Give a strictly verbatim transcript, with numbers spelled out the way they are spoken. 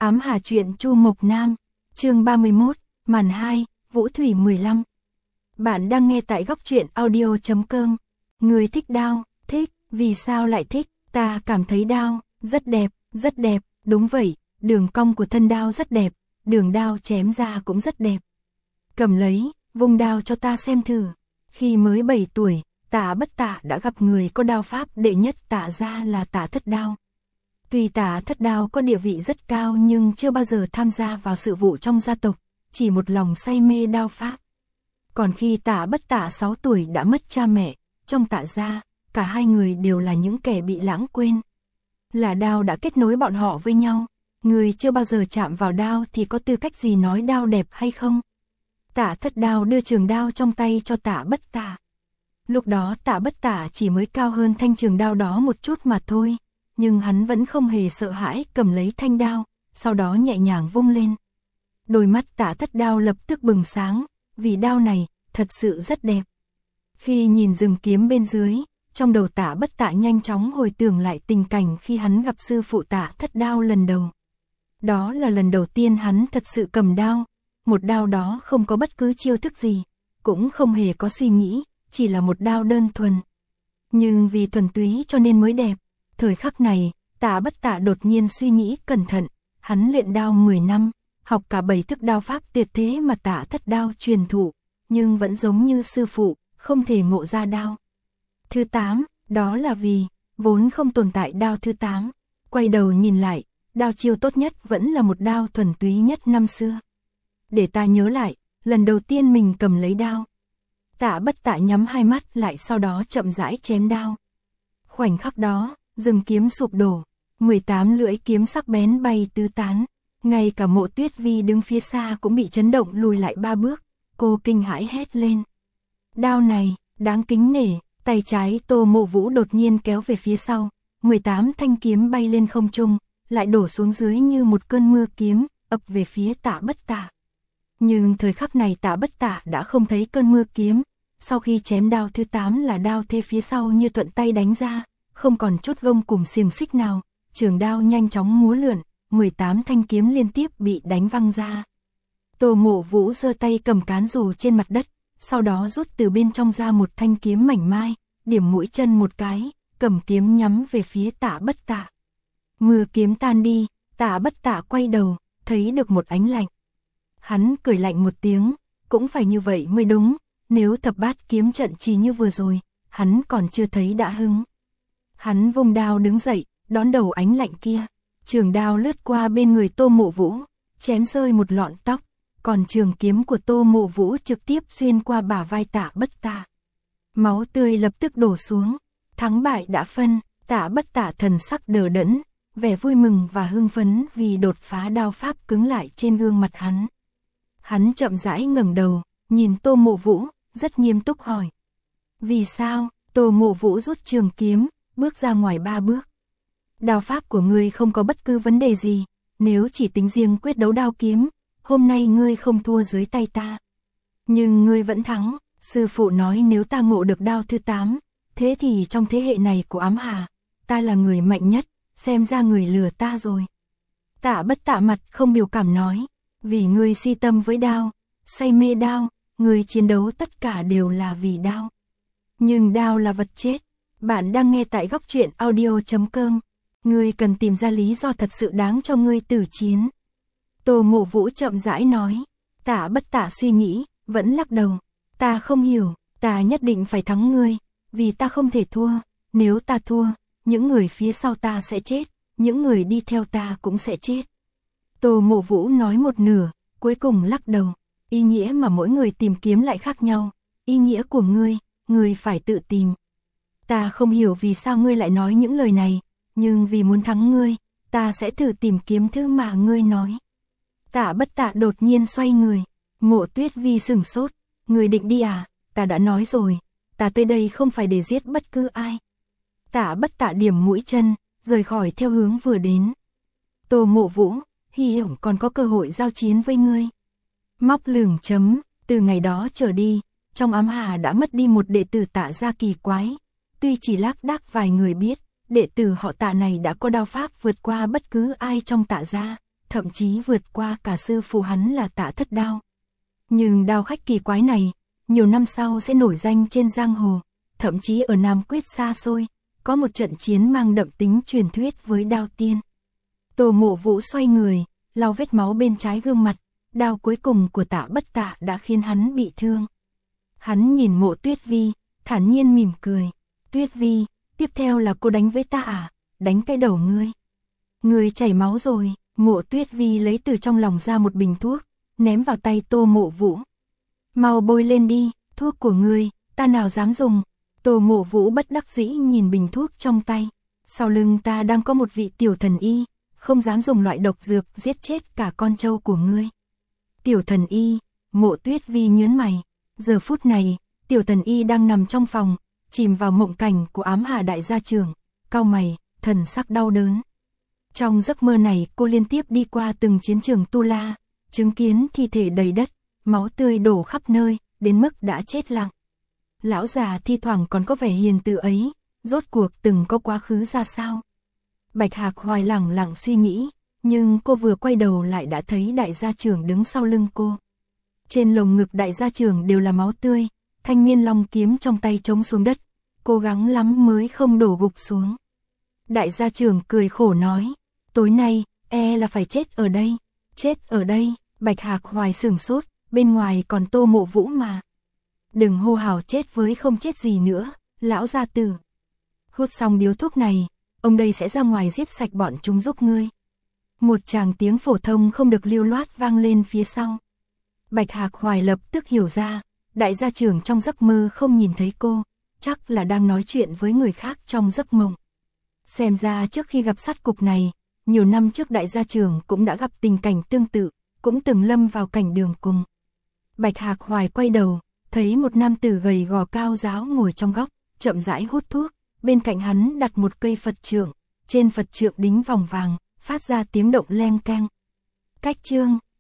Ám Hà truyện Chu Mộc Nam, chương ba mươi mốt, màn hai, Vũ Thủy mười lăm. Bạn đang nghe tại góc truyện audio chấm com. Người thích đao, thích, vì sao lại thích? Ta cảm thấy đao rất đẹp, rất đẹp, đúng vậy, đường cong của thân đao rất đẹp, đường đao chém ra cũng rất đẹp. Cầm lấy, vung đao cho ta xem thử. Khi mới bảy tuổi, Tạ Bất Tạ đã gặp người có đao pháp đệ nhất Tạ gia là Tạ Thất Đao. Tuy Tạ Thất Đao có địa vị rất cao nhưng chưa bao giờ tham gia vào sự vụ trong gia tộc, chỉ một lòng say mê đao pháp. Còn khi Tạ Bất Tạ sáu tuổi đã mất cha mẹ, trong Tạ gia, cả hai người đều là những kẻ bị lãng quên. Là đao đã kết nối bọn họ với nhau, người chưa bao giờ chạm vào đao thì có tư cách gì nói đao đẹp hay không? Tạ Thất Đao đưa trường đao trong tay cho Tạ Bất Tạ. Lúc đó Tạ Bất Tạ chỉ mới cao hơn thanh trường đao đó một chút mà thôi, nhưng hắn vẫn không hề sợ hãi cầm lấy thanh đao, sau đó nhẹ nhàng vung lên. Đôi mắt Tạ Thất Đao lập tức bừng sáng, vì đao này thật sự rất đẹp. Khi nhìn rừng kiếm bên dưới, trong đầu Tạ Bất Tạ nhanh chóng hồi tưởng lại tình cảnh khi hắn gặp sư phụ Tạ Thất Đao lần đầu. Đó là lần đầu tiên hắn thật sự cầm đao, một đao đó không có bất cứ chiêu thức gì, cũng không hề có suy nghĩ, chỉ là một đao đơn thuần. Nhưng vì thuần túy cho nên mới đẹp. Thời khắc này, Tạ Bất Tạ đột nhiên suy nghĩ cẩn thận, hắn luyện đao mười năm, học cả bảy thức đao pháp tuyệt thế mà Tạ Thất Đao truyền thụ, nhưng vẫn giống như sư phụ, không thể ngộ ra đao thứ tám, đó là vì vốn không tồn tại đao thứ tám. Quay đầu nhìn lại, đao chiêu tốt nhất vẫn là một đao thuần túy nhất năm xưa. Để ta nhớ lại, lần đầu tiên mình cầm lấy đao. Tạ Bất Tạ nhắm hai mắt lại, sau đó chậm rãi chém đao. Khoảnh khắc đó, rừng kiếm sụp đổ, mười tám lưỡi kiếm sắc bén bay tứ tán, ngay cả Mộ Tuyết Vi đứng phía xa cũng bị chấn động lùi lại ba bước, cô kinh hãi hét lên. Đao này, đáng kính nể. Tay trái Tô Mộ Vũ đột nhiên kéo về phía sau, mười tám thanh kiếm bay lên không trung, lại đổ xuống dưới như một cơn mưa kiếm, ập về phía Tạ Bất Tạ. Nhưng thời khắc này Tạ Bất Tạ đã không thấy cơn mưa kiếm, sau khi chém đao thứ tám là đao thê phía sau như thuận tay đánh ra, không còn chút gông cùm xiềng xích nào, trường đao nhanh chóng múa lượn, mười tám thanh kiếm liên tiếp bị đánh văng ra. Tô Mộ Vũ giơ tay cầm cán dù trên mặt đất, sau đó rút từ bên trong ra một thanh kiếm mảnh mai, điểm mũi chân một cái, cầm kiếm nhắm về phía Tạ Bất Tạ. Mưa kiếm tan đi, Tạ Bất Tạ quay đầu, thấy được một ánh lạnh. Hắn cười lạnh một tiếng, cũng phải như vậy mới đúng, nếu thập bát kiếm trận chỉ như vừa rồi, hắn còn chưa thấy đã hứng. Hắn vung đao đứng dậy, đón đầu ánh lạnh kia, trường đao lướt qua bên người Tô Mộ Vũ, chém rơi một lọn tóc. Còn trường kiếm của Tô Mộ Vũ trực tiếp xuyên qua bả vai Tạ Bất Tạ. Máu tươi lập tức đổ xuống, thắng bại đã phân, Tạ Bất Tạ thần sắc đờ đẫn, vẻ vui mừng và hưng phấn vì đột phá đao pháp cứng lại trên gương mặt hắn. Hắn chậm rãi ngẩng đầu, nhìn Tô Mộ Vũ, rất nghiêm túc hỏi. Vì sao? Tô Mộ Vũ rút trường kiếm, bước ra ngoài ba bước. Đao pháp của ngươi không có bất cứ vấn đề gì, nếu chỉ tính riêng quyết đấu đao kiếm, hôm nay ngươi không thua dưới tay ta. Nhưng ngươi vẫn thắng, sư phụ nói nếu ta ngộ được đao thứ tám, thế thì trong thế hệ này của Ám Hà, ta là người mạnh nhất, xem ra người lừa ta rồi. Tạ Bất Tạ mặt không biểu cảm nói, vì ngươi si tâm với đao, say mê đao, ngươi chiến đấu tất cả đều là vì đao. Nhưng đao là vật chết. Bạn đang nghe tại góc truyện audio chấm com. Ngươi cần tìm ra lý do thật sự đáng cho ngươi tử chiến. Tô Mộ Vũ chậm rãi nói. Tạ Bất Tạ suy nghĩ, vẫn lắc đầu. Ta không hiểu, ta nhất định phải thắng ngươi, vì ta không thể thua. Nếu ta thua, những người phía sau ta sẽ chết, những người đi theo ta cũng sẽ chết. Tô Mộ Vũ nói một nửa, cuối cùng lắc đầu. Ý nghĩa mà mỗi người tìm kiếm lại khác nhau. Ý nghĩa của ngươi, ngươi phải tự tìm. Ta không hiểu vì sao ngươi lại nói những lời này, nhưng vì muốn thắng ngươi, ta sẽ thử tìm kiếm thứ mà ngươi nói. Tạ Bất Tạ đột nhiên xoay người, Mộ Tuyết Vi sửng sốt, ngươi định đi à? Ta đã nói rồi, ta tới đây không phải để giết bất cứ ai. Tạ Bất Tạ điểm mũi chân, rời khỏi theo hướng vừa đến. Tô Mộ Vũ, hy vọng còn có cơ hội giao chiến với ngươi. Móc lửng chấm, từ ngày đó trở đi, trong Ám Hà đã mất đi một đệ tử Tạ gia kỳ quái. Tuy chỉ lác đác vài người biết, đệ tử họ Tạ này đã có đao pháp vượt qua bất cứ ai trong Tạ gia, thậm chí vượt qua cả sư phụ hắn là Tạ Thất Đao. Nhưng đao khách kỳ quái này, nhiều năm sau sẽ nổi danh trên giang hồ, thậm chí ở Nam Quyết xa xôi, có một trận chiến mang đậm tính truyền thuyết với đao tiên. Tô Mộ Vũ xoay người, lau vết máu bên trái gương mặt, đao cuối cùng của Tạ Bất Tạ đã khiến hắn bị thương. Hắn nhìn Mộ Tuyết Vi, thản nhiên mỉm cười. Tuyết Vi, tiếp theo là cô đánh với ta à? Đánh cái đầu ngươi. Ngươi chảy máu rồi. Mộ Tuyết Vi lấy từ trong lòng ra một bình thuốc, ném vào tay Tô Mộ Vũ. Mau bôi lên đi, thuốc của ngươi, ta nào dám dùng. Tô Mộ Vũ bất đắc dĩ nhìn bình thuốc trong tay. Sau lưng ta đang có một vị tiểu thần y, không dám dùng loại độc dược giết chết cả con trâu của ngươi. Tiểu thần y, Mộ Tuyết Vi nhớn mày. Giờ phút này, tiểu thần y đang nằm trong phòng, chìm vào mộng cảnh của ám hà đại gia trưởng, cau mày, thần sắc đau đớn. Trong giấc mơ này cô liên tiếp đi qua từng chiến trường Tu La, chứng kiến thi thể đầy đất, máu tươi đổ khắp nơi, đến mức đã chết lặng. Lão già thi thoảng còn có vẻ hiền từ ấy, rốt cuộc từng có quá khứ ra sao? Bạch Hạc Hoài lẳng lặng suy nghĩ, nhưng cô vừa quay đầu lại đã thấy đại gia trưởng đứng sau lưng cô. Trên lồng ngực đại gia trưởng đều là máu tươi, thanh miên long kiếm trong tay trống xuống đất, cố gắng lắm mới không đổ gục xuống. Đại gia trưởng cười khổ nói, tối nay, e là phải chết ở đây, chết ở đây. Bạch Hạc Hoài sửng sốt, bên ngoài còn Tô Mộ Vũ mà. Đừng hô hào chết với không chết gì nữa, lão gia tử. Hút xong điếu thuốc này, ông đây sẽ ra ngoài giết sạch bọn chúng giúp ngươi. Một tràng tiếng phổ thông không được lưu loát vang lên phía sau. Bạch Hạc Hoài lập tức hiểu ra, đại gia trưởng trong giấc mơ không nhìn thấy cô, chắc là đang nói chuyện với người khác trong giấc mộng. Xem ra trước khi gặp sát cục này, nhiều năm trước đại gia trưởng cũng đã gặp tình cảnh tương tự, cũng từng lâm vào cảnh đường cùng. Bạch Hạc Hoài quay đầu, thấy một nam tử gầy gò cao ráo ngồi trong góc, chậm rãi hút thuốc, bên cạnh hắn đặt một cây Phật trượng, trên Phật trượng đính vòng vàng, phát ra tiếng động leng keng. Cách chương